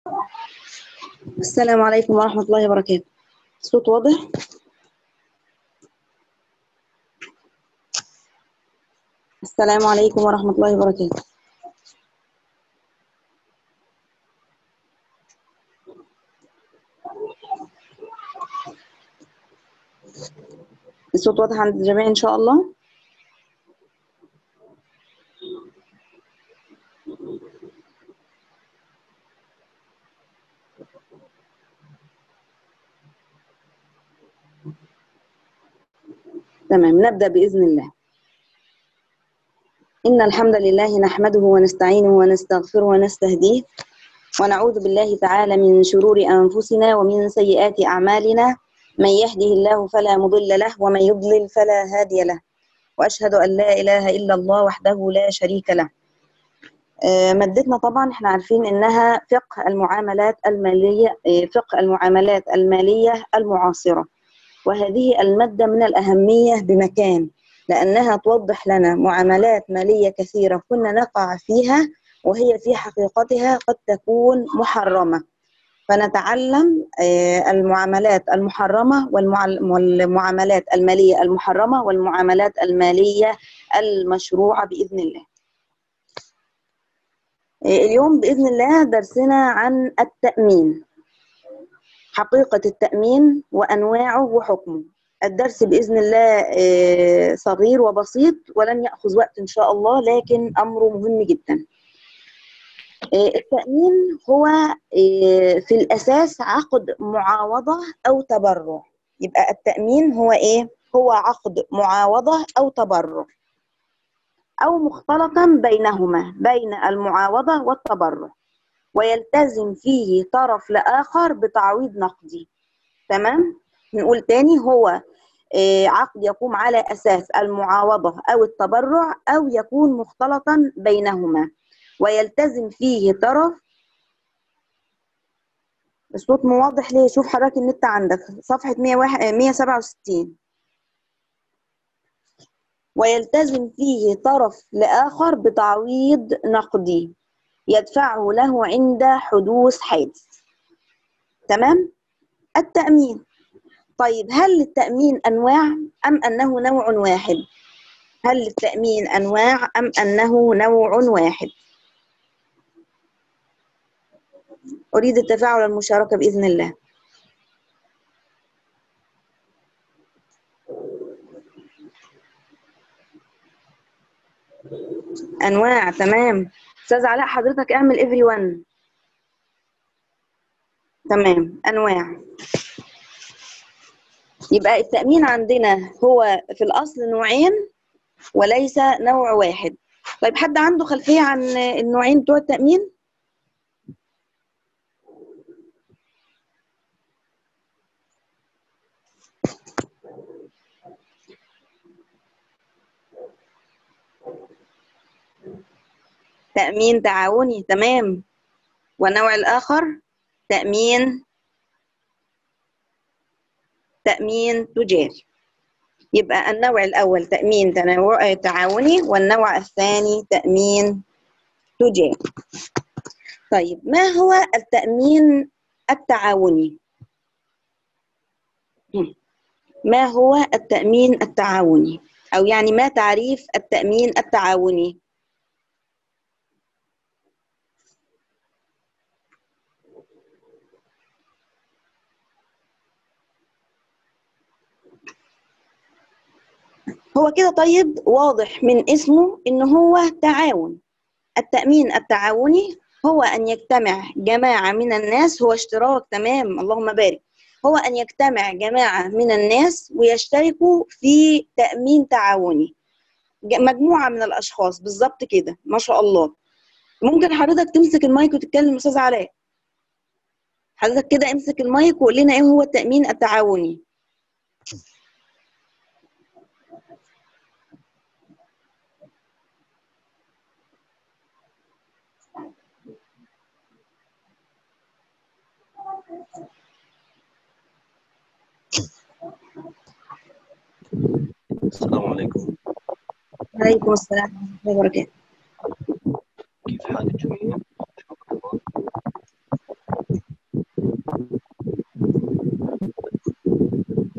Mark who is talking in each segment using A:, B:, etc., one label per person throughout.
A: السلام عليكم ورحمة الله وبركاته. الصوت واضح؟ السلام عليكم ورحمة الله وبركاته. الصوت واضح عند الجميع إن شاء الله؟ تمام، نبدأ بإذن الله. إن الحمد لله نحمده ونستعينه ونستغفره ونستهديه ونعوذ بالله تعالى من شرور أنفسنا ومن سيئات أعمالنا. من يهده الله فلا مضل له ومن يضلل فلا هادي له، وأشهد أن لا إله إلا الله وحده لا شريك له. مادتنا طبعا احنا عارفين انها فقه المعاملات المالية، فقه المعاملات المالية المعاصرة، وهذه المادة من الأهمية بمكان، لأنها توضح لنا معاملات مالية كثيرة كنا نقع فيها وهي في حقيقتها قد تكون محرمة، فنتعلم المعاملات المحرمة والمعاملات المالية المحرمة والمعاملات المالية المشروعة بإذن الله. اليوم بإذن الله درسنا عن التأمين، حقيقة التأمين وأنواعه وحكمه. الدرس بإذن الله صغير وبسيط ولن يأخذ وقت إن شاء الله، لكن أمره مهم جدا. التأمين هو في الأساس عقد معاوضة أو تبرع. يبقى التأمين هو إيه؟ هو عقد معاوضة أو تبرع أو مختلطا بينهما، بين المعاوضة والتبرع، ويلتزم فيه طرف لآخر بتعويض نقدي. تمام؟ نقول تاني، هو عقد يقوم على أساس المعاوضة أو التبرع أو يكون مختلطا بينهما، ويلتزم فيه طرف. الصوت واضح ليه؟ شوف حضرتك النت عندك صفحة 167. ويلتزم فيه طرف لآخر بتعويض نقدي يدفعه له عند حدوث حادث. تمام؟ التأمين. طيب، هل التأمين أنواع أم أنه نوع واحد؟ هل التأمين أنواع أم أنه نوع واحد؟ أريد التفاعل والمشاركة بإذن الله. أنواع، تمام. أستاذ علاء حضرتك اعمل everyone. تمام، أنواع. يبقى التأمين عندنا هو في الأصل نوعين وليس نوع واحد. طيب، حد عنده خلفية عن النوعين بتوع التأمين؟ تأمين تعاوني، تمام. والنوع الآخر تأمين تجاري. يبقى النوع الأول تأمين تعاوني، والنوع الثاني تأمين تجاري. طيب، ما هو التأمين التعاوني؟ ما هو التأمين التعاوني؟ أو يعني ما تعريف التأمين التعاوني؟ هو كده طيب، واضح من اسمه إن هو تعاون. التأمين التعاوني هو أن يجتمع جماعة من الناس، هو اشتراك، تمام، اللهم بارك. هو أن يجتمع جماعة من الناس ويشتركوا في تأمين تعاوني، مجموعة من الأشخاص، بالظبط كده، ما شاء الله. ممكن حضرتك تمسك المايك وتتكلم أستاذ علاء؟ حضرتك كده امسك المايك وقول لنا إيه هو التأمين التعاوني.
B: السلام عليكم.
A: وعليكم السلام ورحمة الله وبركاته.
B: كيف حال الجميع؟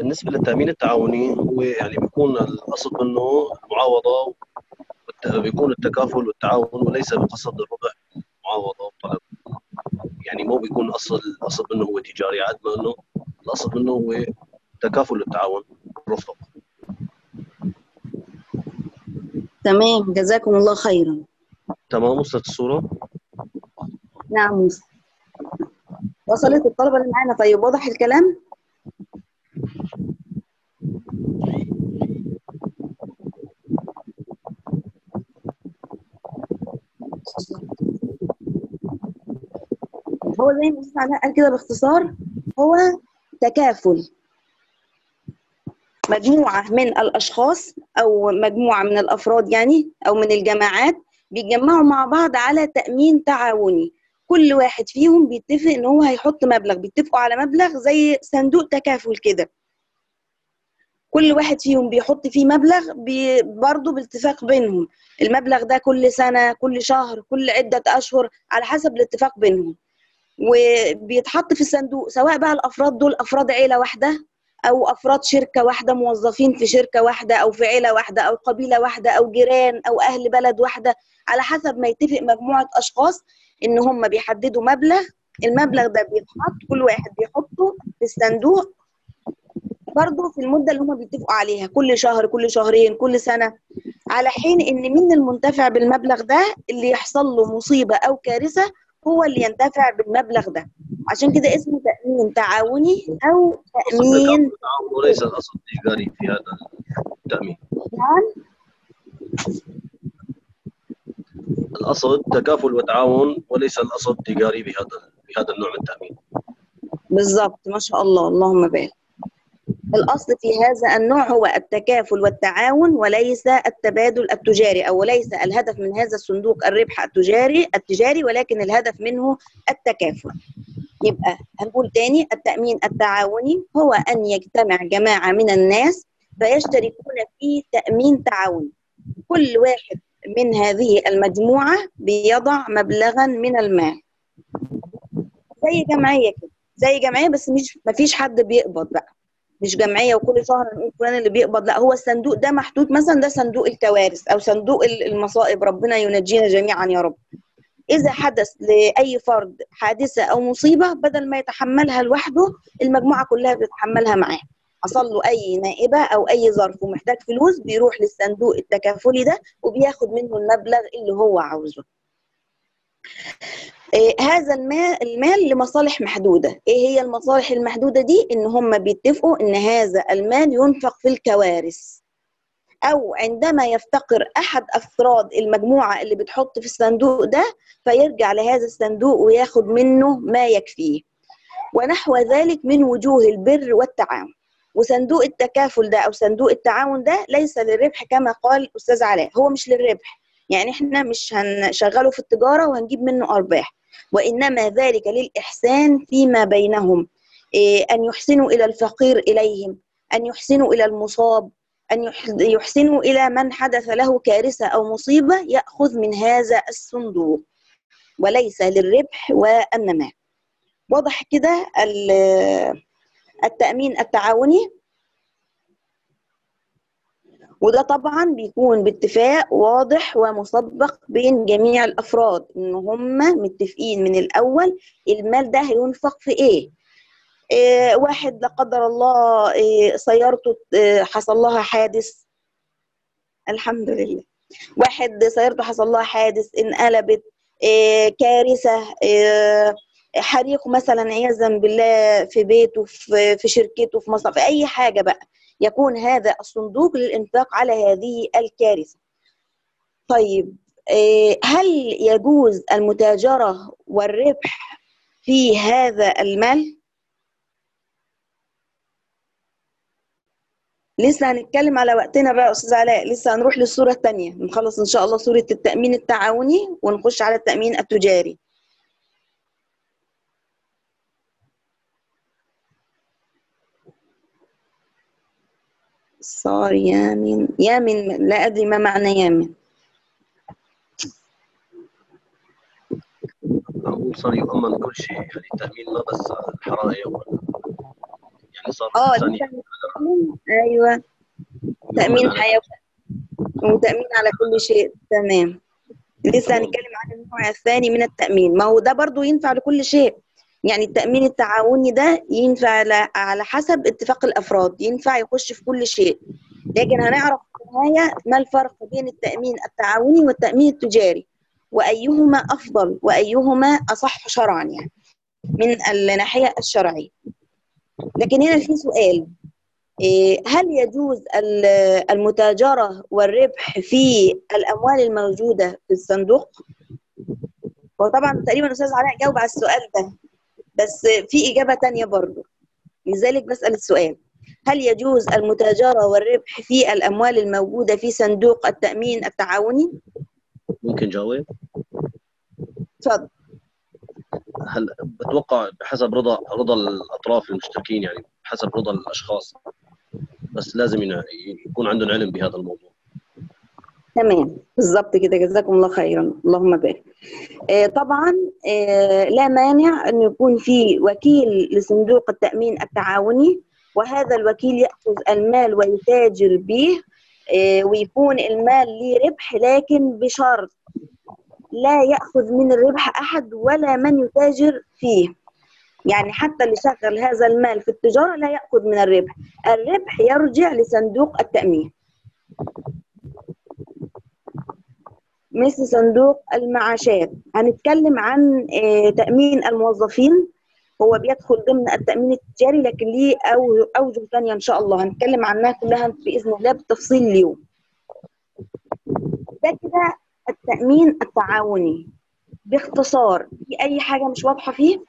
B: بالنسبة للتأمين التعاوني هو يعني بيكون القصد منه المعاوضة، بيكون التكافل والتعاون وليس بقصد الربح، معاوضة وطلب. يعني مو بيكون القصد منه هو تجاري، عاد ما انه القصد منه هو تكافل والتعاون والرفق.
A: تمام، جزاكم الله خيرا.
B: تمام، وصلت الصورة؟
A: نعم موسى. وصلت الطلبة اللي معانا؟ طيب واضح الكلام؟ هو زي ما أستاذ علاء قال كده باختصار، هو تكافل مجموعة من الأشخاص أو مجموعة من الأفراد يعني أو من الجماعات بيتجمعوا مع بعض على تأمين تعاوني. كل واحد فيهم بيتفق إن هو هيحط مبلغ، بيتفقوا على مبلغ زي صندوق تكافل كده. كل واحد فيهم بيحط فيه مبلغ برضه باتفاق بينهم. المبلغ ده كل سنة، كل شهر، كل عدة أشهر، على حسب الاتفاق بينهم. وبيتحط في الصندوق، سواء بقى الافراد دول افراد عيله واحده او افراد شركه واحده، موظفين في شركه واحده او في عيله واحده او قبيله واحده او جيران او اهل بلد واحده، على حسب ما يتفق مجموعه اشخاص ان هم بيحددوا مبلغ. المبلغ ده بيتحط، كل واحد بيحطه في الصندوق برضه في المده اللي هم بيتفقوا عليها، كل شهر، كل شهرين، كل سنه، على حين ان من المنتفع بالمبلغ ده اللي يحصل له مصيبه او كارثه هو اللي ينتفع بالمبلغ ده. عشان كده اسمه تأمين تعاوني أو
B: القصد تكافل
A: تأمين.
B: وتعاون وليس القصد تجاري في هذا التأمين.
A: نعم
B: القصد تكافل وتعاون وليس القصد تجاري بهذا النوع من التأمين.
A: بالظبط، ما شاء الله، اللهم بارك. الأصل في هذا النوع هو التكافل والتعاون وليس التبادل التجاري، أو ليس الهدف من هذا الصندوق الربح التجاري، ولكن الهدف منه التكافل. يبقى هنقول تاني، التأمين التعاوني هو أن يجتمع جماعة من الناس فيشتركون في تأمين تعاوني. كل واحد من هذه المجموعة بيضع مبلغا من المال، زي جمعية كده، زي جمعية بس مش مفيش حد بيقبض بقى، مش جمعية وكل شهر نقول فلان اللي بيقبض، لا، هو الصندوق ده محدود، مثلا ده صندوق الكوارث أو صندوق المصائب، ربنا ينجينا جميعا يا رب. إذا حدث لأي فرد حادثة أو مصيبة، بدل ما يتحملها لوحده المجموعة كلها بتتحملها معاه. حصل له أي نائبة أو أي ظرف ومحتاج فلوس، بيروح للصندوق التكافلي ده وبياخد منه المبلغ اللي هو عاوزه. هذا المال لمصالح محدودة. إيه هي المصالح المحدودة دي؟ إن هم بيتفقوا إن هذا المال ينفق في الكوارث، أو عندما يفتقر أحد أفراد المجموعة اللي بتحط في الصندوق ده فيرجع لهذا الصندوق وياخد منه ما يكفيه، ونحو ذلك من وجوه البر والتعاون. وصندوق التكافل ده أو صندوق التعاون ده ليس للربح كما قال الأستاذ علاء، هو مش للربح، يعني احنا مش هنشغله في التجارة وهنجيب منه أرباح، وإنما ذلك للإحسان فيما بينهم. أن يحسنوا إلى الفقير إليهم، أن يحسنوا إلى المصاب، أن يحسنوا إلى من حدث له كارثة أو مصيبة، يأخذ من هذا الصندوق، وليس للربح والنماء. واضح كده التأمين التعاوني؟ وده طبعا بيكون باتفاق واضح ومسبق بين جميع الأفراد، إن هم متفقين من الأول المال ده هينفق في إيه. واحد لا قدر الله سيارته حصل لها حادث، الحمد لله، واحد سيارته حصل لها حادث انقلبت، كارثة، حريق مثلا عياذا بالله في بيته، في شركته، في مصنع، في أي حاجة بقى، يكون هذا الصندوق للإنفاق على هذه الكارثة. طيب، هل يجوز المتاجرة والربح في هذا المال؟ لسه هنتكلم على وقتنا بقى يا أستاذ علاء، لسه هنروح للصورة الثانية، نخلص إن شاء الله صورة التأمين التعاوني ونخش على التأمين التجاري. صار يامن، يامن لا أدري ما معنى يامن.
B: أقول صار يؤمن كل شيء، يعني التأمين ما بس الحرائق يعني صار
A: اه
B: الإنسان
A: لسه أيوه،
B: يؤمن
A: تأمين
B: على
A: حياة
B: كل شيء.
A: وتأمين على كل شيء. تمام. لسه
B: تمام.
A: هنتكلم عن النوع الثاني من التأمين، ما هو ده برضو ينفع لكل شيء. يعني التأمين التعاوني ده ينفع على حسب اتفاق الأفراد، ينفع يخش في كل شيء. لكن هنعرف في النهاية ما الفرق بين التأمين التعاوني والتأمين التجاري، وأيهما أفضل وأيهما أصح شرعا، يعني من الناحية الشرعية. لكن هنا في سؤال، هل يجوز المتاجرة والربح في الأموال الموجودة في الصندوق؟ وطبعا تقريبا أستاذ علاء جاوب على السؤال ده، بس في إجابة تانية برضو، لذلك بسأل السؤال: هل يجوز المتاجرة والربح في الأموال الموجودة في صندوق التأمين التعاوني؟
B: ممكن جاوب.
A: اتفضل.
B: هل بتوقع بحسب رضا الاطراف المشتركين، يعني بحسب رضا الاشخاص، بس لازم يكون عندهم علم بهذا الموضوع.
A: تمام، بالظبط كده، جزاكم الله خيرا، اللهم بارك. طبعا لا مانع أن يكون في وكيل لصندوق التأمين التعاوني، وهذا الوكيل يأخذ المال ويتاجر به، ويكون المال ليه ربح، لكن بشرط لا يأخذ من الربح أحد ولا من يتاجر فيه. يعني حتى اللي شغل هذا المال في التجارة لا يأخذ من الربح، الربح يرجع لصندوق التأمين. مثل صندوق المعاشات، هنتكلم عن تأمين الموظفين، هو بيدخل ضمن التأمين التجاري، لكن ليه أوجه ثانية إن شاء الله هنتكلم عنها كلها بإذن الله بالتفصيل اليوم. ده كده التأمين التعاوني باختصار. في أي حاجة مش واضحة فيه؟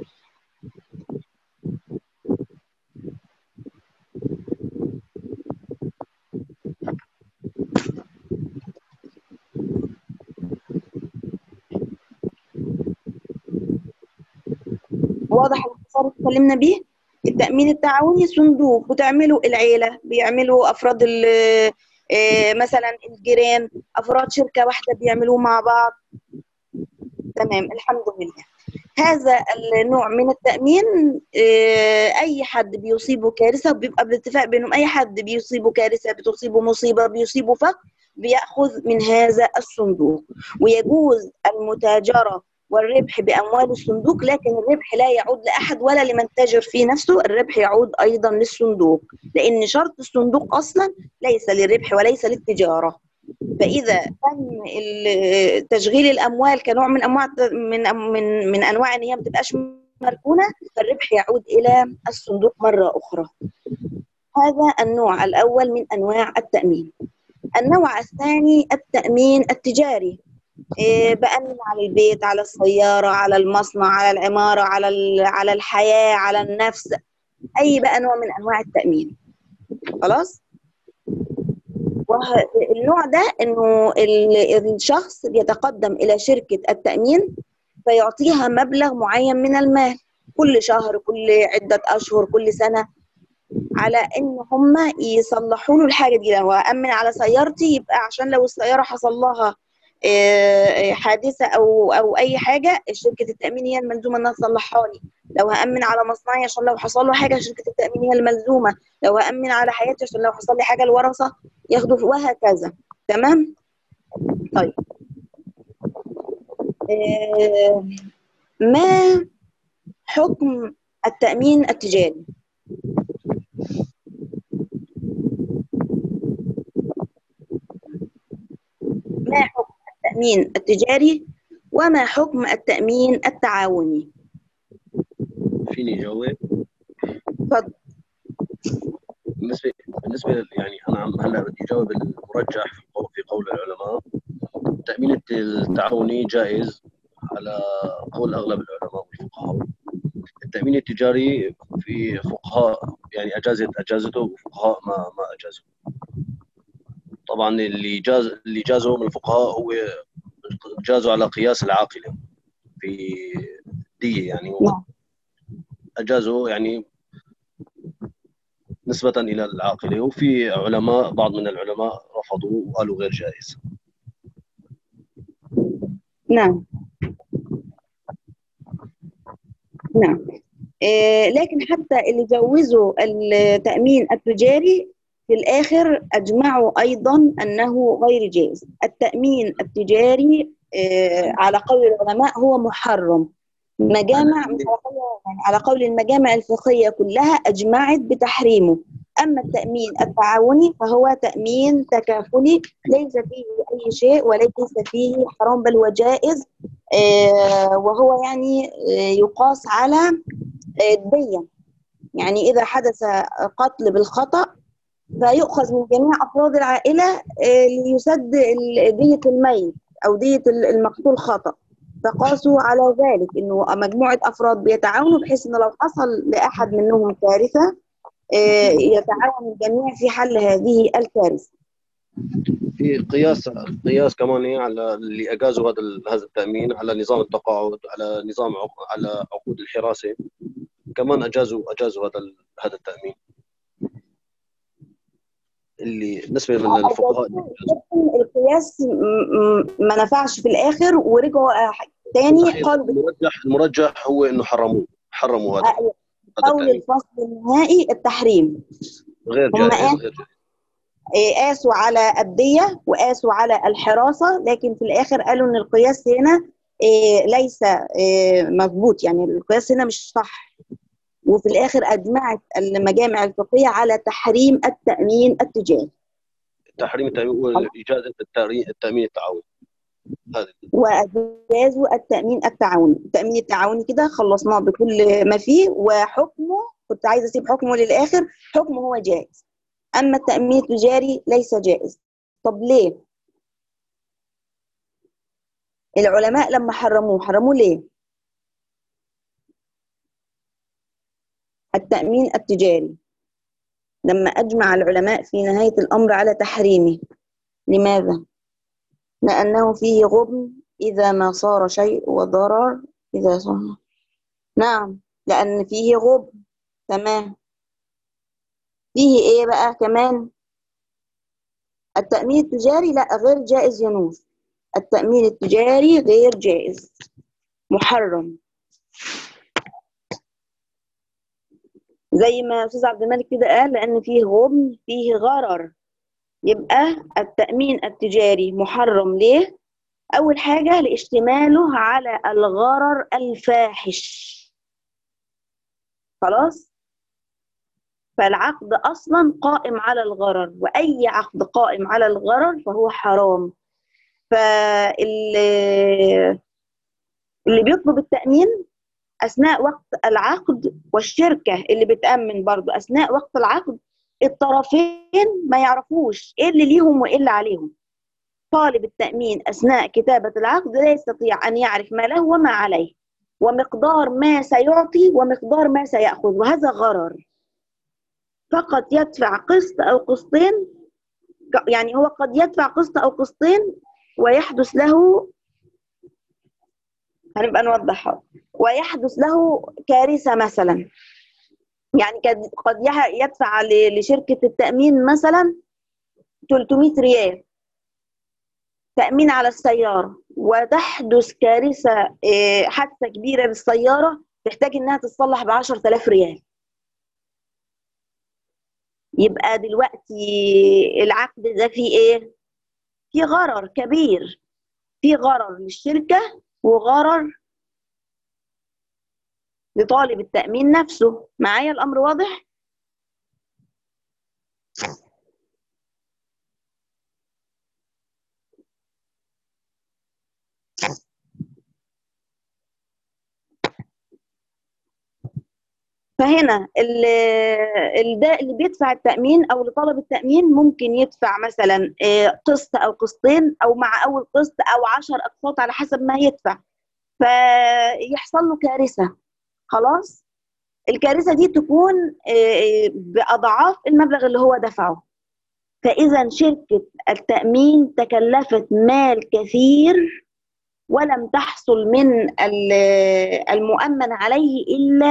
A: واضح الاختصار اللي اتكلمنا بيه؟ التأمين التعاوني صندوق بتعمله العيلة، بيعملوا أفراد مثلا الجيران، أفراد شركة واحدة بيعملوه مع بعض. تمام، الحمد لله. هذا النوع من التأمين أي حد بيصيبه كارثة، بيبقى بالاتفاق بينهم، أي حد بيصيبه كارثة، بتصيبه مصيبة، بيصيبه فقر، بيأخذ من هذا الصندوق. ويجوز المتاجرة والربح بأموال الصندوق، لكن الربح لا يعود لأحد ولا لمن تاجر فيه نفسه، الربح يعود أيضا للصندوق، لأن شرط الصندوق أصلا ليس للربح وليس للتجارة. فإذا تم تشغيل الأموال كنوع من أنواع من أنواع إن هي ما تبقاش مركونة، فالربح يعود إلى الصندوق مرة أخرى. هذا النوع الأول من أنواع التأمين. النوع الثاني التأمين التجاري، بأمن على البيت، على السيارة، على المصنع، على العمارة، على الحياة، على النفس، أي بقى نوع من أنواع التأمين. خلاص. والنوع ده انه الشخص بيتقدم الى شركة التأمين فيعطيها مبلغ معين من المال كل شهر، كل عدة اشهر، كل سنة، على ان هم يصلحوا له الحاجة دي. لو أأمن على سيارتي يبقى عشان لو السيارة حصل لها حادثة او اي حاجة، شركة التأمين هي الملزومة انها تصلحها لي. لو هأمن على مصنعي عشان لو حصل له حاجة، شركة التأمين هي الملزومة. لو هأمن على حياتي عشان لو حصل لي حاجة الورثة ياخدوا، وهكذا. تمام. طيب، ما حكم التأمين التجاري؟ ما حكم التأمين التجاري وما حكم التأمين التعاوني؟
B: فيني جاوب.
A: اتفضل.
B: بالنسبه يعني انا هلا بدي اجاوب المرجح في قول العلماء. التأمين التعاوني جائز على قول اغلب العلماء والفقهاء. التأمين التجاري في فقهاء يعني اجازته، وفقهاء ما اجازوا. طبعا اللي جازوا من الفقهاء هو جازوا على قياس العاقله في دية يعني،
A: نعم.
B: اجازوا يعني نسبة إلى العاقلة. وفي بعض من العلماء رفضوا وقالوا غير جائز.
A: نعم. نعم. لكن حتى اللي جوزوا التأمين التجاري في الآخر أجمعوا أيضا أنه غير جائز. التأمين التجاري على قول العلماء هو محرم. مجامع مش على قول المجامع الفقهية كلها أجمعت بتحريمه. أما التأمين التعاوني فهو تأمين تكافلي ليس فيه أي شيء وليس فيه حرام بل هو جائز. وهو يعني يقاس على الدية. يعني إذا حدث قتل بالخطأ فيؤخذ من جميع أفراد العائلة ليسد دية الميت أو دية المقتول خطأ. فقاسوا على ذلك إنه مجموعة أفراد بيتعاونوا بحيث إن لو حصل لأحد منهم كارثة يتعاون الجميع في حل هذه الكارثة.
B: في قياس كمان على اللي اجازوا هذا التامين على نظام التقاعد، على نظام على عقود الحراسه، كمان اجازوا هذا التامين اللي بالنسبه للفقهاء.
A: القياس ما نفعش في الاخر ورجعوا تاني قالوا
B: المرجح هو انه حرموا هذا
A: قول الفصل النهائي التحريم.
B: غير جائز.
A: قاسوا على الدية وقاسوا على الحراسة، لكن في الآخر قالوا إن القياس هنا ليس مضبوط، يعني القياس هنا مش صح. وفي الآخر أجمعت المجامع الفقهية على تحريم التأمين التجاري.
B: تحريم التأمين وإجازة التأمين التعاوني.
A: وأجازوا التأمين التعاوني. التأمين التعاوني كده خلصناه بكل ما فيه، وحكمه كنت عايزة أسيب حكمه للآخر، حكمه هو جائز. أما التأمين التجاري ليس جائز. طب ليه؟ العلماء لما حرموه ليه؟ التأمين التجاري لما أجمع العلماء في نهاية الأمر على تحريمه، لماذا؟ لأنه فيه غبن إذا ما صار شيء وضرر إذا صار. نعم، لأن فيه غبن. تمام. فيه إيه بقى كمان؟ التأمين التجاري لا غير جائز يا نور. التأمين التجاري غير جائز، محرم. زي ما أستاذ عبد الملك كده قال، لأن فيه غبن فيه غرر. يبقى التأمين التجاري محرم. ليه؟ أول حاجة لاشتماله على الغرر الفاحش. خلاص؟ فالعقد أصلا قائم على الغرر، وأي عقد قائم على الغرر فهو حرام. فاللي بيطلب التأمين أثناء وقت العقد، والشركة اللي بتأمن برضو أثناء وقت العقد، الطرفين ما يعرفوش إيه اللي ليهم وإيه اللي عليهم. طالب التأمين أثناء كتابة العقد لا يستطيع أن يعرف ما له وما عليه، ومقدار ما سيعطي ومقدار ما سيأخذ، وهذا غرر. فقط يدفع قسط أو قسطين، يعني هو قد يدفع قسط أو قسطين ويحدث له، هنبقى نوضحها، ويحدث له كارثة مثلا. يعني قد يدفع لشركة التأمين مثلا 300 ريال تأمين على السيارة، وتحدث كارثة، حادثة كبيرة بالسيارة تحتاج إنها تتصلح ب10,000 ريال. يبقى دلوقتي العقد ده فيه إيه؟ فيه غرر كبير، فيه غرر للشركة وغرر لطالب التأمين نفسه. معايا الأمر واضح؟ فهنا اللي بيدفع التأمين أو لطلب التأمين ممكن يدفع مثلا قسط أو قسطين، أو مع أول قسط أو 10 أقساط على حسب ما يدفع، فيحصل له كارثة. خلاص، الكارثة دي تكون بأضعاف المبلغ اللي هو دفعه. فإذا شركة التأمين تكلفت مال كثير ولم تحصل من المؤمن عليه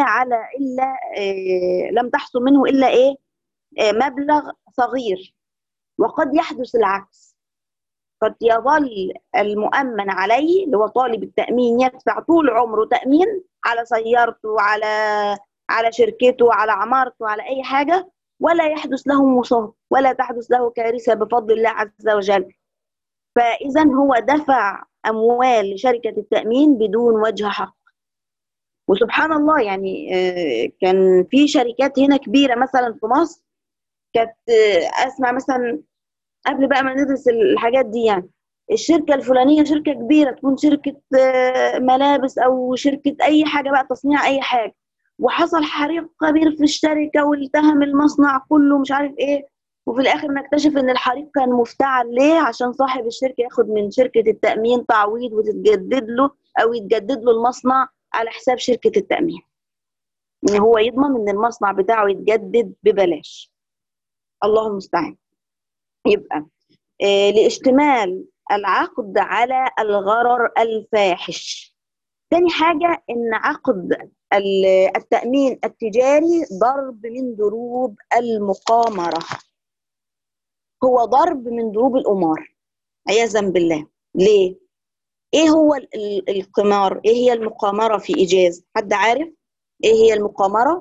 A: لم تحصل منه إلا مبلغ صغير. وقد يحدث العكس، قد يظل المؤمن عليه اللي هو طالب التأمين يدفع طول عمره تأمين على سيارته، على على شركته، على عمارته، على أي حاجة، ولا يحدث له مصاب ولا تحدث له كارثة بفضل الله عز وجل. فإذا هو دفع أموال لشركة التأمين بدون وجه حق. وسبحان الله يعني كان في شركات هنا كبيرة مثلا في مصر، كانت أسمع مثلا قبل بقى ما ندرس الحاجات دي، يعني الشركة الفلانية شركة كبيرة، تكون شركة ملابس أو شركة أي حاجة بقى، تصنيع أي حاجة، وحصل حريق كبير في الشركة والتهم المصنع كله مش عارف إيه، وفي الآخر نكتشف إن الحريق كان مفتعل. ليه؟ عشان صاحب الشركة ياخد من شركة التأمين تعويض وتتجدد له، أو يتجدد له المصنع على حساب شركة التأمين، إن هو يضمن إن المصنع بتاعه يتجدد ببلاش. الله المستعان. يبقى لاشتمال العقد على الغرر الفاحش. تاني حاجة إن عقد التأمين التجاري ضرب من ضروب المقامرة، هو ضرب من ضروب القمار عياذا بالله. ليه؟ إيه هو القمار؟ إيه هي المقامرة في إيجاز؟ حد عارف إيه هي المقامرة؟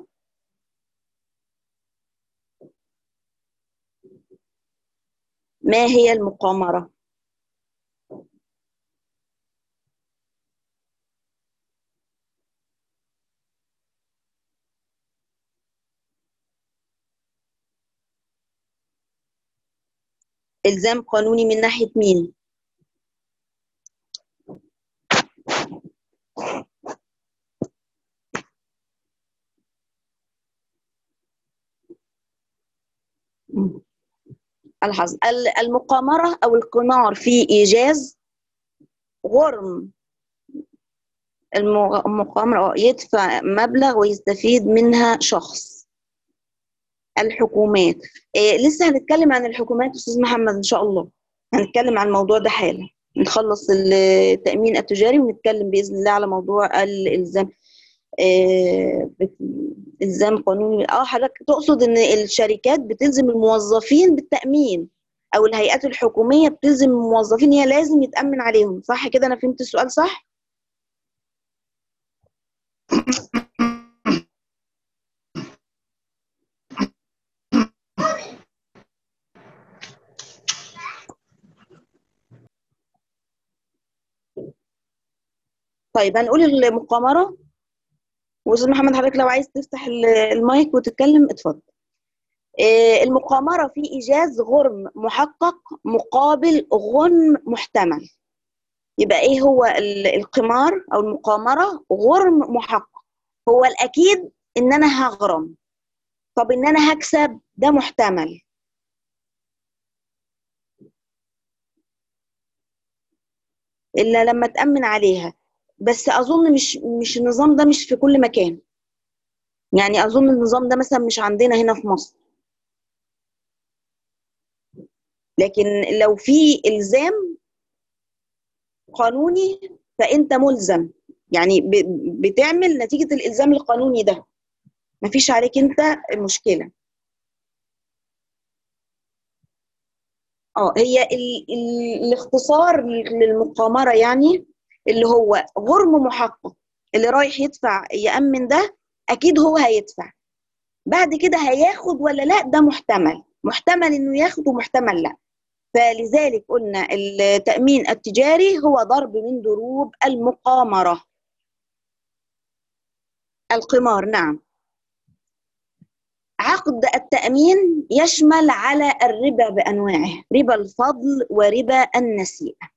A: ما هي المقامرة؟ إلزام قانوني من ناحية مين؟ الحظ. المقامرة أو القمار في إيجاز غرم المقامرة، يدفع مبلغ ويستفيد منها شخص. الحكومات لسه هنتكلم عن الحكومات أستاذ محمد إن شاء الله، هنتكلم عن الموضوع ده حالا، نخلص التأمين التجاري ونتكلم بإذن الله على موضوع الإلزام. إلزام قانوني. حضرتك تقصد إن الشركات بتلزم الموظفين بالتأمين، أو الهيئات الحكومية بتلزم الموظفين، هي لازم يتأمن عليهم، صح كده؟ أنا فهمت السؤال صح؟ طيب هنقول المقامرة، وأستاذ محمد حضرتك لو عايز تفتح المايك وتتكلم اتفضل. المقامرة في إيجاز غرم محقق مقابل غنم محتمل. يبقى إيه هو القمار أو المقامرة؟ غرم محقق، هو الأكيد إن أنا هغرم، طب إن أنا هكسب ده محتمل. إلا لما تأمن عليها. بس أظن مش النظام ده مش في كل مكان، يعني أظن النظام ده مثلا مش عندنا هنا في مصر، لكن لو في إلزام قانوني فأنت ملزم، يعني بتعمل نتيجة الإلزام القانوني ده، مفيش عليك أنت مشكلة. هي الاختصار للمقامرة يعني اللي هو غرم محقق، اللي رايح يدفع يأمن ده أكيد هو هيدفع، بعد كده هياخد ولا لا ده محتمل، محتمل إنه ياخد ومحتمل لا. فلذلك قلنا التأمين التجاري هو ضرب من ضروب المقامرة. القمار نعم. عقد التأمين يشمل على الربا بأنواعه، ربا الفضل وربا النسيئة.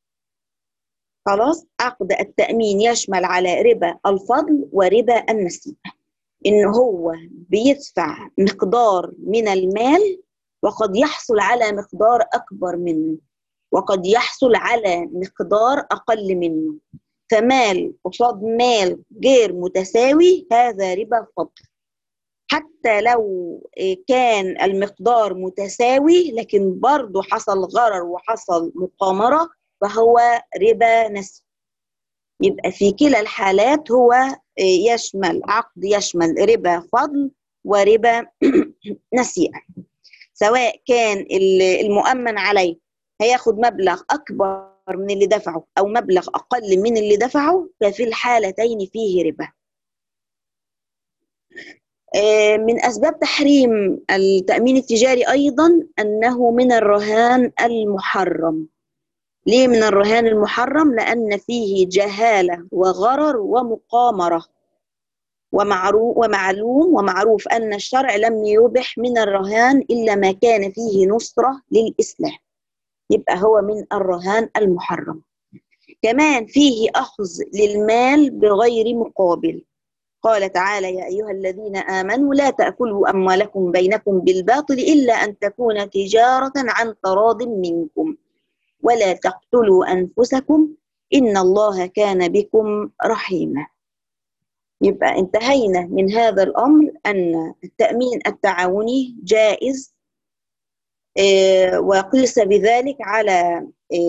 A: خلاص، عقد التأمين يشمل على ربا الفضل وربا النسيئة، إن هو بيدفع مقدار من المال وقد يحصل على مقدار أكبر منه، وقد يحصل على مقدار أقل منه، فمال قصاد مال غير متساوي هذا ربا الفضل. حتى لو كان المقدار متساوي لكن برضه حصل غرر وحصل مقامرة فهو ربا نسي. يبقى في كلا الحالات هو يشمل عقد يشمل ربا فضل وربا نسيئة، سواء كان المؤمن عليه هياخد مبلغ أكبر من اللي دفعه أو مبلغ أقل من اللي دفعه، ففي الحالتين فيه ربا. من أسباب تحريم التأمين التجاري أيضا أنه من الرهان المحرم. ليه من الرهان المحرم؟ لأن فيه جهالة وغرر ومقامرة، ومعلوم ومعروف أن الشرع لم يبح من الرهان إلا ما كان فيه نصرة للإسلام، يبقى هو من الرهان المحرم. كمان فيه أخذ للمال بغير مقابل. قال تعالى: يا أيها الذين آمنوا لا تأكلوا أموالكم بينكم بالباطل إلا أن تكون تجارة عن تراض منكم ولا تقتلوا أنفسكم إن الله كان بكم رحيما. يبقى انتهينا من هذا الأمر أن التأمين التعاوني جائز، وقيس بذلك على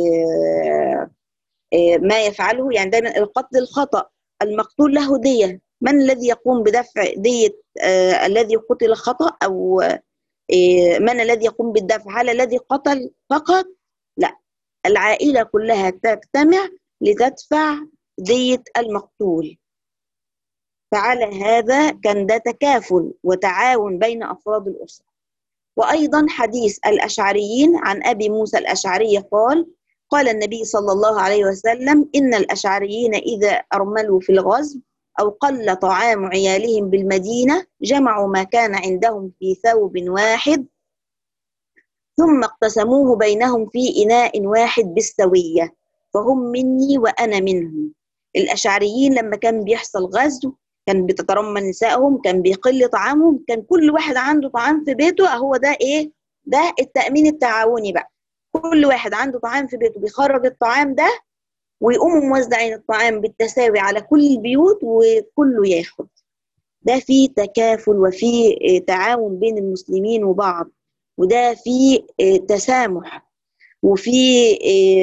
A: ما يفعله، يعني دايما القتل الخطأ، المقتول له دية. من الذي يقوم بدفع دية الذي قتل خطأ؟ أو من الذي يقوم بالدفع؟ هل الذي قتل فقط؟ لا، العائلة كلها تجتمع لتدفع دية المقتول. فعلى هذا كان ده تكافل وتعاون بين أفراد الأسرة. وأيضا حديث الأشعريين عن أبي موسى الأشعري قال: قال النبي صلى الله عليه وسلم: إن الأشعريين إذا أرملوا في الغزو أو قل طعام عيالهم بالمدينة جمعوا ما كان عندهم في ثوب واحد ثم اقتسموه بينهم في إناء واحد بالسوية، فهم مني وأنا منهم. الأشعريين لما كان بيحصل غزو كان بتترمى نسائهم، كان بيقل طعامهم، كان كل واحد عنده طعام في بيته. هو ده إيه؟ ده التأمين التعاوني بقى. كل واحد عنده طعام في بيته بيخرج الطعام ده ويقوموا موزعين الطعام بالتساوي على كل البيوت وكله ياخد. ده فيه تكافل وفيه تعاون بين المسلمين وبعض، وده فيه تسامح، وفيه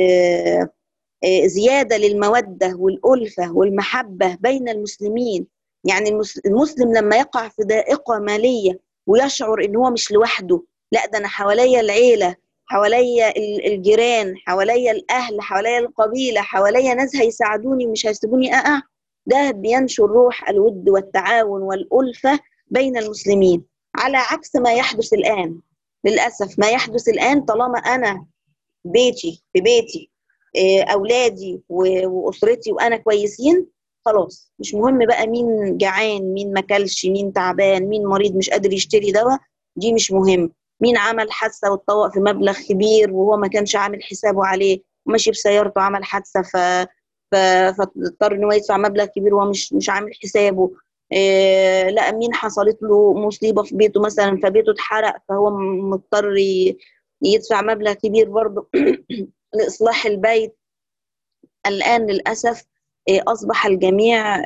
A: زيادة للمودة والألفة والمحبة بين المسلمين. يعني المسلم لما يقع في ضائقة مالية ويشعر إن هو مش لوحده، لا ده أنا حواليا العيلة، حواليا الجيران، حواليا الأهل، حواليا القبيلة، حواليا ناس هيساعدوني ومش هيسيبوني أقع، ده بينشر روح الود والتعاون والألفة بين المسلمين. على عكس ما يحدث الآن، للأسف ما يحدث الآن، طالما أنا في بيتي أولادي وأسرتي وأنا كويسين، خلاص مش مهم بقى مين جعان، مين مكلش، مين تعبان، مين مريض مش قادر يشتري دواء، دي مش مهم. مين عمل حادثة واتطوق في مبلغ كبير وهو ما كانش عامل حسابه عليه، وماشي بسيارته عمل حادثة فاضطر ان هو يدفع مبلغ كبير وهو مش عامل حسابه. لا، مين حصلت له مصيبة في بيته مثلا فبيته اتحرق فهو مضطر يدفع مبلغ كبير برضه لإصلاح البيت. الآن للأسف أصبح الجميع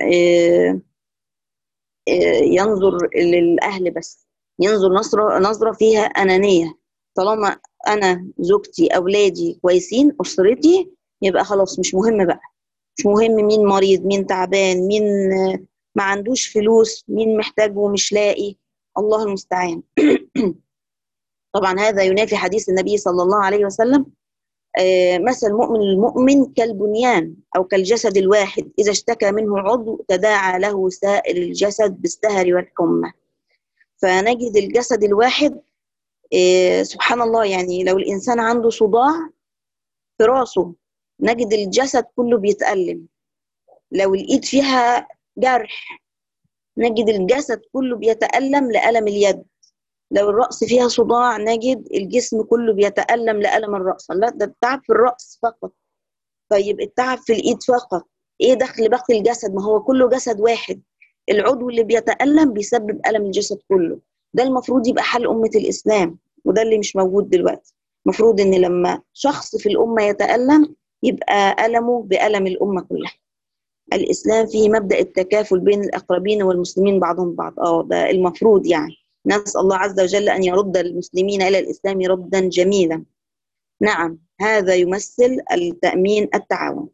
A: ينظر للأهل بس، ينظر نظرة فيها أنانية. طالما أنا زوجتي أولادي كويسين أسرتي، يبقى خلاص مش مهم بقى، مش مهم مين مريض، مين تعبان، مين ما عندوش فلوس، مين محتاج ومش لاقي، الله المستعان. طبعا هذا ينافي حديث النبي صلى الله عليه وسلم: مثل المؤمن للمؤمن كالبنيان أو كالجسد الواحد إذا اشتكى منه عضو تداعى له سائر الجسد بالسهر والحمى. فنجد الجسد الواحد سبحان الله، يعني لو الإنسان عنده صداع في راسه نجد الجسد كله بيتألم. لو الإيد فيها جرح نجد الجسد كله بيتألم لألم اليد. لو الرأس فيها صداع نجد الجسم كله بيتألم لألم الرأس. لا، ده التعب في الرأس فقط. طيب التعب في الإيد فقط، إيه دخل باقي الجسد؟ ما هو كله جسد واحد. العضو اللي بيتألم بيسبب ألم الجسد كله. ده المفروض يبقى حال أمة الإسلام، وده اللي مش موجود دلوقتي. المفروض إن لما شخص في الأمة يتألم يبقى ألمه بألم الأمة كلها. الإسلام فيه مبدأ التكافل بين الأقربين والمسلمين بعضهم بعض. ده المفروض، يعني نسأل الله عز وجل أن يرد المسلمين إلى الإسلام ردا جميلا. نعم، هذا يمثل التأمين التعاون.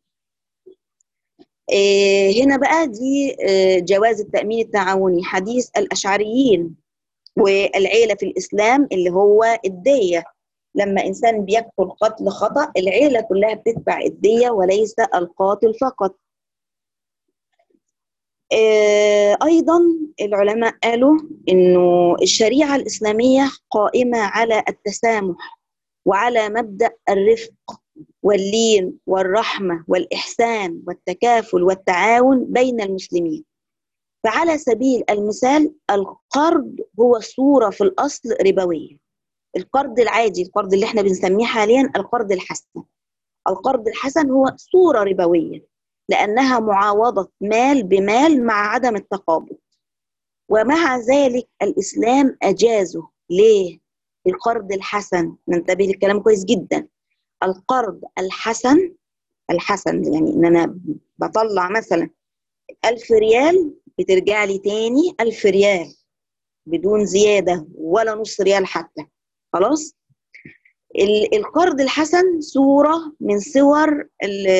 A: هنا بقى دي جواز التأمين التعاوني. حديث الأشعريين والعيلة في الإسلام اللي هو الدية. لما إنسان بيقتل قتل خطأ العيلة كلها بتدفع الدية وليس القاتل فقط. أيضا العلماء قالوا إنه الشريعة الإسلامية قائمة على التسامح وعلى مبدأ الرفق واللين والرحمة والإحسان والتكافل والتعاون بين المسلمين. فعلى سبيل المثال القرض هو صورة في الأصل ربوية. القرض العادي، القرض اللي احنا بنسميه حاليا القرض الحسن، القرض الحسن هو صورة ربوية لأنها معاوضة مال بمال مع عدم التقابض. ومع ذلك الإسلام أجازه. ليه؟ القرض الحسن، ننتبه للكلام كويس جدا. القرض الحسن، الحسن يعني إن أنا بطلع مثلا 1000 ريال بترجع لي تاني 1000 ريال بدون زيادة ولا نص ريال حتى. خلاص؟ القرض الحسن صورة من صور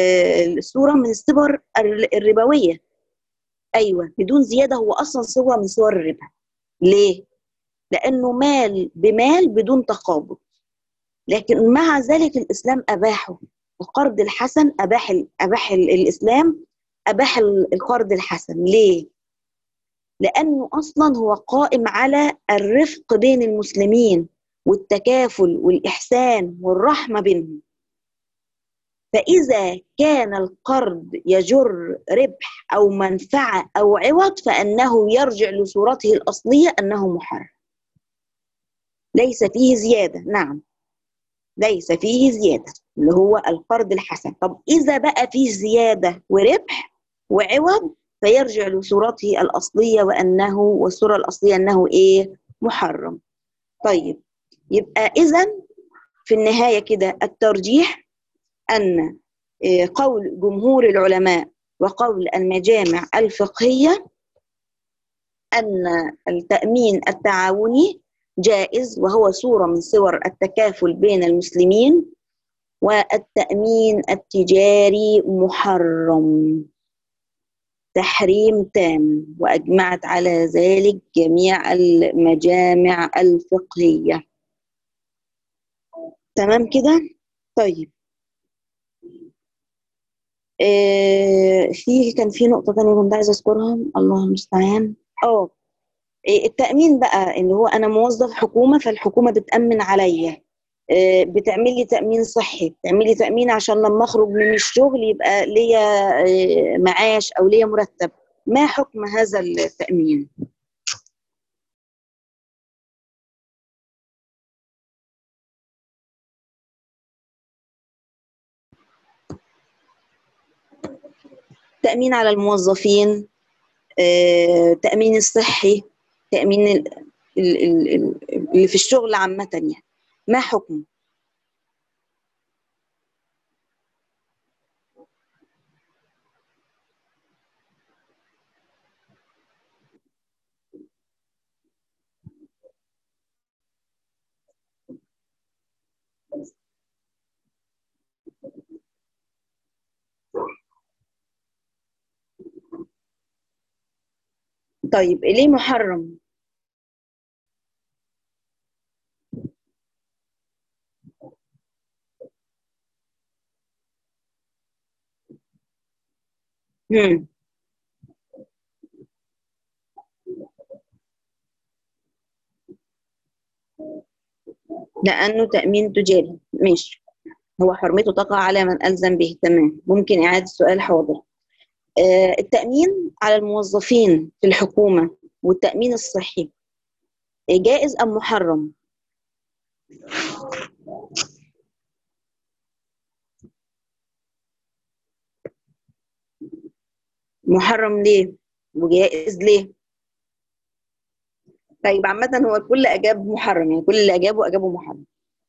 A: الصور الربوية. أيوة، بدون زيادة، هو أصلا صورة من صور الربا. ليه؟ لأنه مال بمال بدون تقابض. لكن مع ذلك الإسلام أباحه. القرض الحسن أباح الإسلام أباح القرض الحسن. ليه؟ لأنه أصلا هو قائم على الرفق بين المسلمين والتكافل والإحسان والرحمة بينهم. فإذا كان القرض يجر ربح أو منفعة أو عوض فإنه يرجع لصورته الأصلية أنه محرم، ليس فيه زيادة. نعم، ليس فيه زيادة اللي هو القرض الحسن. طب إذا بقى فيه زيادة وربح وعوض فيرجع لصورته الأصلية وأنه، والصورة الأصلية أنه إيه؟ محرم. طيب، يبقى إذن في النهاية كده الترجيح أن قول جمهور العلماء وقول المجامع الفقهية أن التأمين التعاوني جائز، وهو صورة من صور التكافل بين المسلمين، والتأمين التجاري محرم تحريم تام، وأجمعت على ذلك جميع المجامع الفقهية. تمام كده؟ طيب، كان في نقطة تانية كنت عايزة أذكرها، الله المستعان. التأمين بقى اللي هو أنا موظف حكومة، فالحكومة بتأمن عليا، بتعمل لي تأمين صحي، بتعمل لي تأمين عشان لما أخرج من الشغل يبقى ليا معاش أو ليا مرتب. ما حكم هذا التأمين؟ تأمين على الموظفين، تأمين الصحي، تأمين اللي في الشغل عامة، يعني ما حكمه؟ طيب، ليه محرم؟ لأنه تأمين تجاري. ماشي، هو حرمته تقع على من ألزم به. تمام، ممكن إعادة السؤال؟ حاضر. التأمين على الموظفين في الحكومة والتأمين الصحي جائز أم محرم؟ محرم ليه؟ وجائز ليه؟ طيب، عامة هو الكل أجاب محرم، يعني كل اللي أجابوا محرم.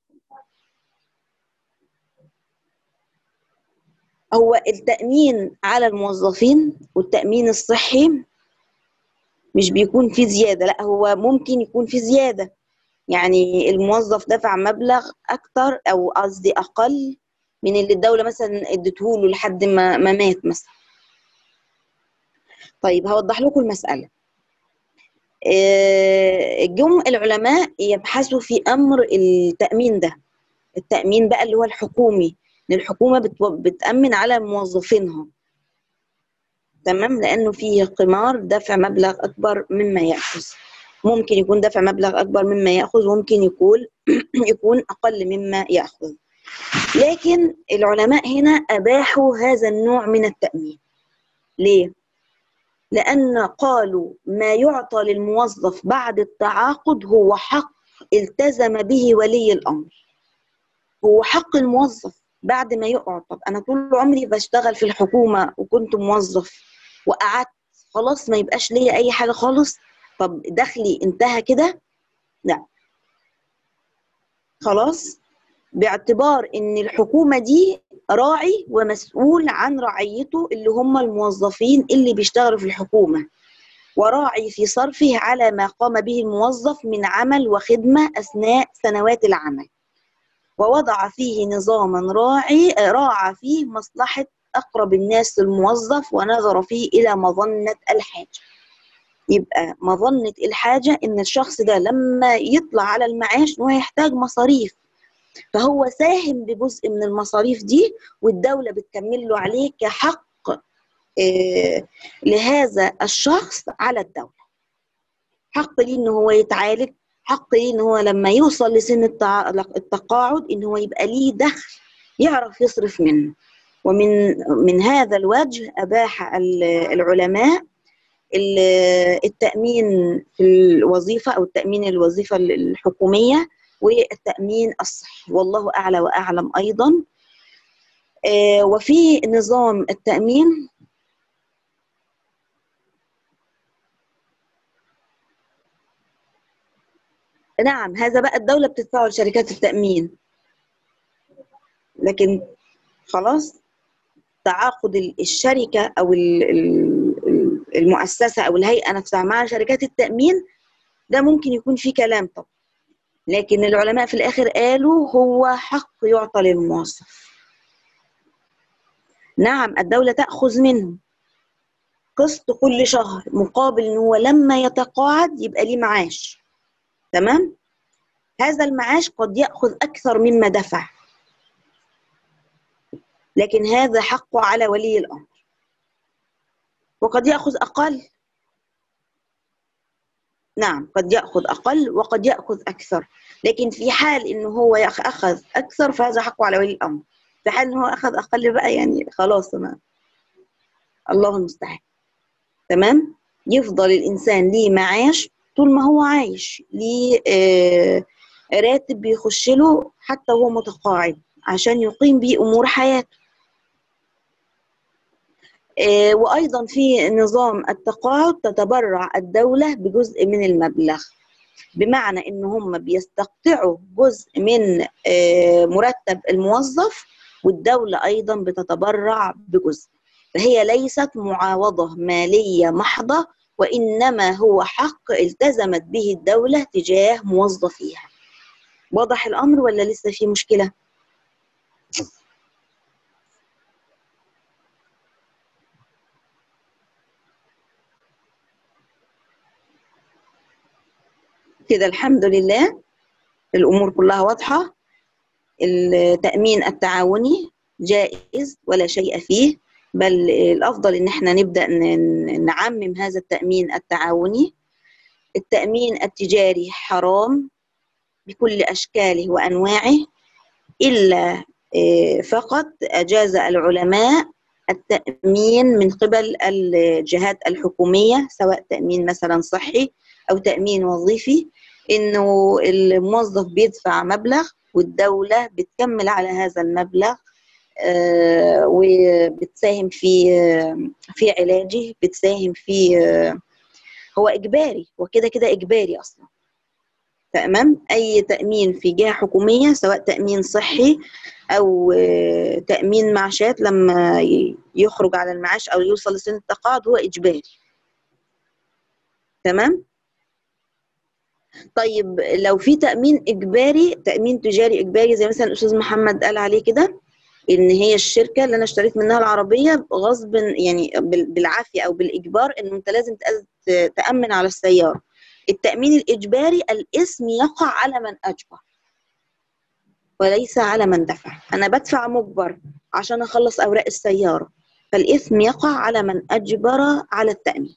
A: هو التأمين على الموظفين والتأمين الصحي مش بيكون فيه زيادة، لا، هو ممكن يكون فيه زيادة، يعني الموظف دفع مبلغ أكتر أو قصدي أقل من اللي الدولة مثلا ادته له لحد ما مات مثلا. طيب، هوضح لكم المسألة. جم العلماء يبحثوا في أمر التأمين ده، التأمين بقى اللي هو الحكومي، إن الحكومة بتأمن على موظفينها. تمام، لأنه فيه قمار دفع مبلغ أكبر مما يأخذ. ممكن يكون دفع مبلغ أكبر مما يأخذ، وممكن يكون أقل مما يأخذ. لكن العلماء هنا أباحوا هذا النوع من التأمين. ليه؟ لأن قالوا ما يعطى للموظف بعد التعاقد هو حق التزم به ولي الأمر، هو حق الموظف بعد ما يقعد. طب أنا طول عمري بشتغل في الحكومة وكنت موظف وقعدت، خلاص ما يبقاش ليا أي حاجة خالص؟ طب دخلي انتهى كده؟ لا، خلاص، باعتبار ان الحكومة دي راعي ومسؤول عن رعيته اللي هم الموظفين اللي بيشتغلوا في الحكومة، وراعي في صرفه على ما قام به الموظف من عمل وخدمة أثناء سنوات العمل، ووضع فيه نظاما راعى فيه مصلحة أقرب الناس للموظف، ونظر فيه إلى مظنة الحاجة. يبقى مظنة الحاجة إن الشخص ده لما يطلع على المعاش هو يحتاج مصاريف، فهو ساهم بجزء من المصاريف دي، والدولة بتكمل له عليه كحق لهذا الشخص على الدولة. حق ليه إن هو يتعالج، حق ليه إن هو لما يوصل لسن التقاعد إن هو يبقى ليه دخل يعرف يصرف منه. ومن هذا الوجه أباح العلماء التأمين في الوظيفة أو التأمين الوظيفة الحكومية والتأمين الصحي، والله أعلى وأعلم أيضا. وفي نظام التأمين نعم، هذا بقى الدولة بتدفعه لشركات التأمين، لكن خلاص تعاقد الشركة أو المؤسسة أو الهيئة نفسها مع شركات التأمين ده ممكن يكون فيه كلام طبعا، لكن العلماء في الآخر قالوا هو حق يعطى للموظف. نعم، الدولة تأخذ منه قسط كل شهر مقابل إن هو لما يتقاعد يبقى ليه معاش، تمام؟ هذا المعاش قد يأخذ أكثر مما دفع، لكن هذا حقه على ولي الأمر، وقد يأخذ أقل. نعم، قد يأخذ أقل وقد يأخذ أكثر، لكن في حال إنه هو أخذ أكثر فهذا حقه على ولي الأمر. في حال إنه هو أخذ أقل بقى يعني خلاص، تمام، الله المستعان. تمام، يفضل الإنسان ليه معاش طول ما هو عايش، ليه راتب بيخش له حتى وهو متقاعد عشان يقيم بيه أمور حياته. وأيضا في نظام التقاعد تتبرع الدولة بجزء من المبلغ، بمعنى إن هم بيستقطعوا جزء من مرتب الموظف، والدولة أيضا بتتبرع بجزء، فهي ليست معاوضة مالية محضة، وإنما هو حق التزمت به الدولة تجاه موظفيها. واضح الأمر ولا لسه في مشكلة؟ كده الحمد لله الأمور كلها واضحة. التأمين التعاوني جائز ولا شيء فيه، بل الأفضل إن احنا نبدأ نعمم هذا التأمين التعاوني. التأمين التجاري حرام بكل أشكاله وأنواعه، إلا فقط أجاز العلماء التأمين من قبل الجهات الحكومية، سواء تأمين مثلا صحي أو تأمين وظيفي، إنه الموظف بيدفع مبلغ والدولة بتكمل على هذا المبلغ وبتساهم في علاجه، بتساهم في هو إجباري، وكده كده إجباري أصلا. تمام، أي تأمين في جهة حكومية سواء تأمين صحي أو تأمين معاشات لما يخرج على المعاش أو يوصل لسن التقاعد هو إجباري. تمام. طيب لو في تأمين إجباري، تأمين تجاري إجباري زي مثلا الأستاذ محمد قال عليه كده، إن هي الشركة اللي أنا اشتريت منها العربية غصب يعني بالعافية أو بالإجبار إنه أنت لازم تأمن على السيارة. التأمين الإجباري الاسم يقع على من أجبر وليس على من دفع. أنا بدفع مجبر عشان أخلص أوراق السيارة، فالإثم يقع على من أجبر على التأمين.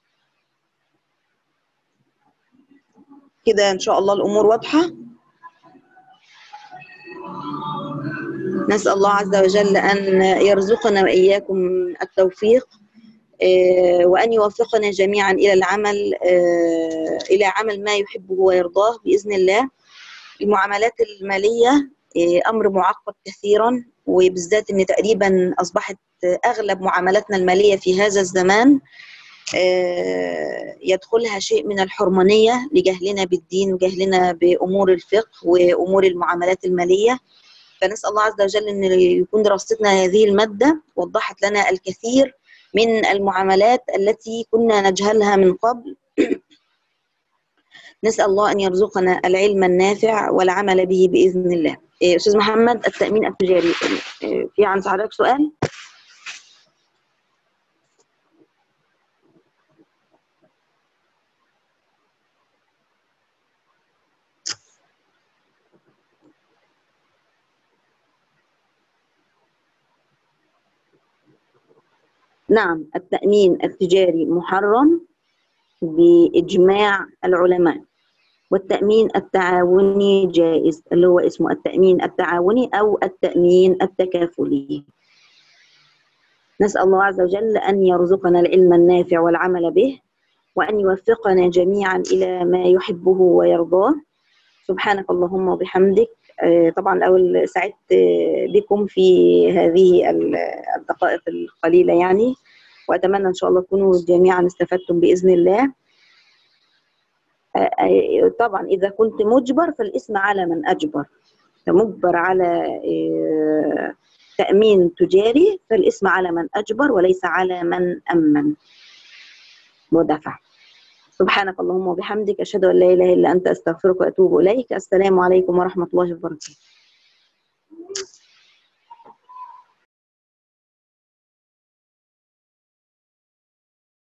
A: كده إن شاء الله الأمور واضحة. نسأل الله عز وجل أن يرزقنا وإياكم التوفيق، وأن يوفقنا جميعا إلى العمل إلى عمل ما يحبه ويرضاه بإذن الله. المعاملات المالية أمر معقد كثيرا، وبالذات أن تقريبا أصبحت أغلب معاملاتنا المالية في هذا الزمان يدخلها شيء من الحرمانية لجهلنا بالدين وجهلنا بأمور الفقه وأمور المعاملات المالية. فنسأل الله عز وجل أن يكون دراستنا هذه المادة وضحت لنا الكثير من المعاملات التي كنا نجهلها من قبل. نسأل الله أن يرزقنا العلم النافع والعمل به بإذن الله. أستاذ محمد، التأمين التجاري، في عند حضرتك سؤال؟ نعم، التأمين التجاري محرم بإجماع العلماء، والتأمين التعاوني جائز، اللي هو اسمه التأمين التعاوني أو التأمين التكافلي. نسأل الله عز وجل أن يرزقنا العلم النافع والعمل به، وأن يوفقنا جميعا إلى ما يحبه ويرضاه. سبحانك اللهم وبحمدك. طبعا الأول سعدت بكم في هذه الدقائق القليلة يعني، وأتمنى إن شاء الله تكونوا جميعا استفدتم بإذن الله. طبعا إذا كنت مجبر فالاسم على من أجبر، مجبر على تأمين تجاري فالاسم على من أجبر وليس على من أمن ودفع. سبحانك اللهم وبحمدك، أشهد أن لا إله إلا أنت، أستغفرك وأتوب إليك. السلام عليكم ورحمة الله وبركاته.